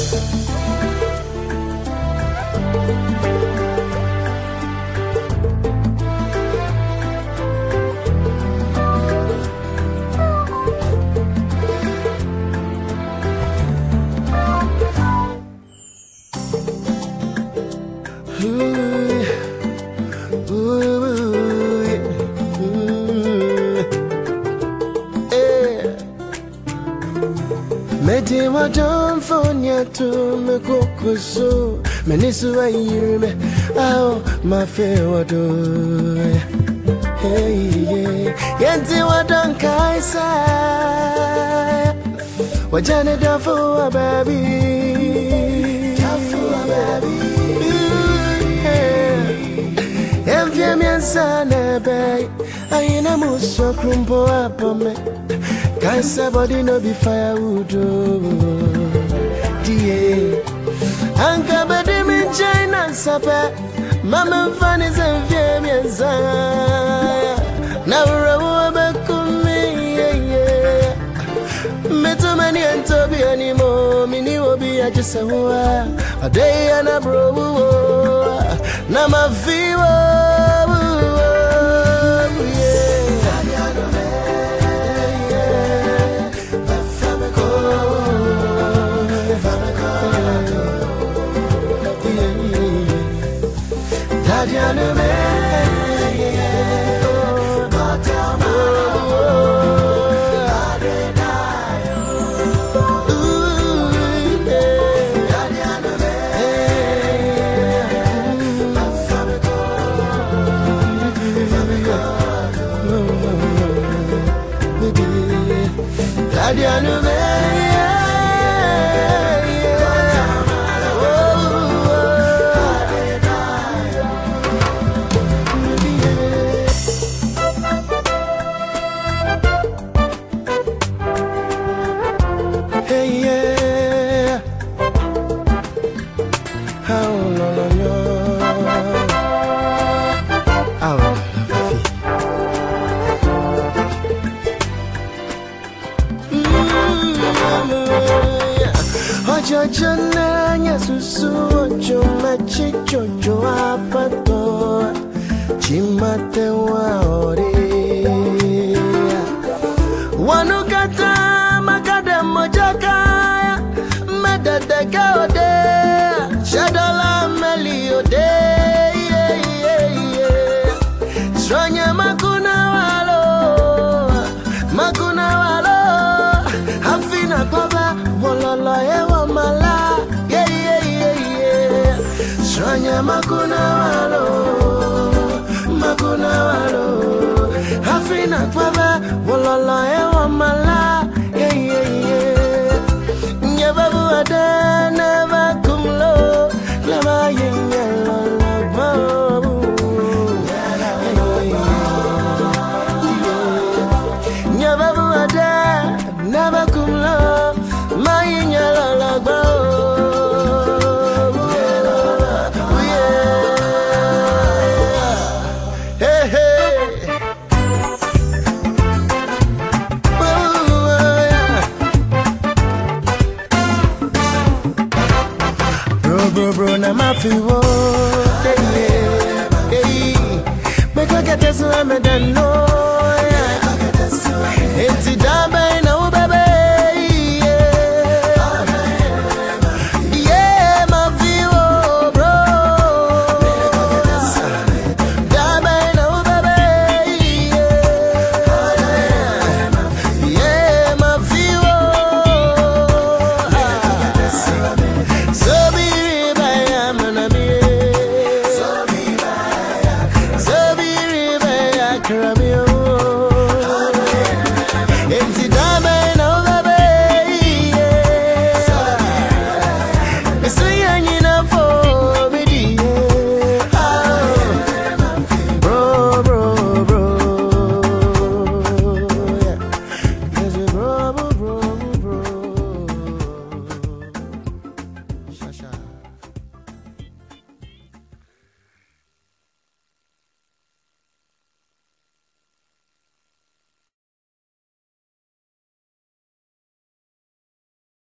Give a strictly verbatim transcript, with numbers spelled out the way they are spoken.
To me go so many so I hear me oh my fair do hey yeah yanti wadan kaisa wajane dafu baby dafu baby envie mi ansana bay ayina muso krumpo apome kaisa body no be firewood Anka badi min China sape Mama fani zenfie mienza Na urawa bekumi yeah yeah Meto mani entobi animo Mini wobi ajisa huwa Adei anabro Na mafiwa Dadiano me, oh, Dadiano me. Jana nyasusu chuma chichocho apato chimate waore wanukata makada mojaka medadeka ode shadala meliode Sonya makuna walo makuna walo hafina kwaba wololo ewa mala yeah yeah yeah yeah Sonya makuna walo makuna walo hafina kwaba wololo ewa mala yeah yeah yeah Nyebabu adana vakumlo lama yenyalo lama Nyebabu adana navakumlo Mayinyala lagbo Hey hey Bro bro bro na mafi wo Hey hey Make I get this one me done know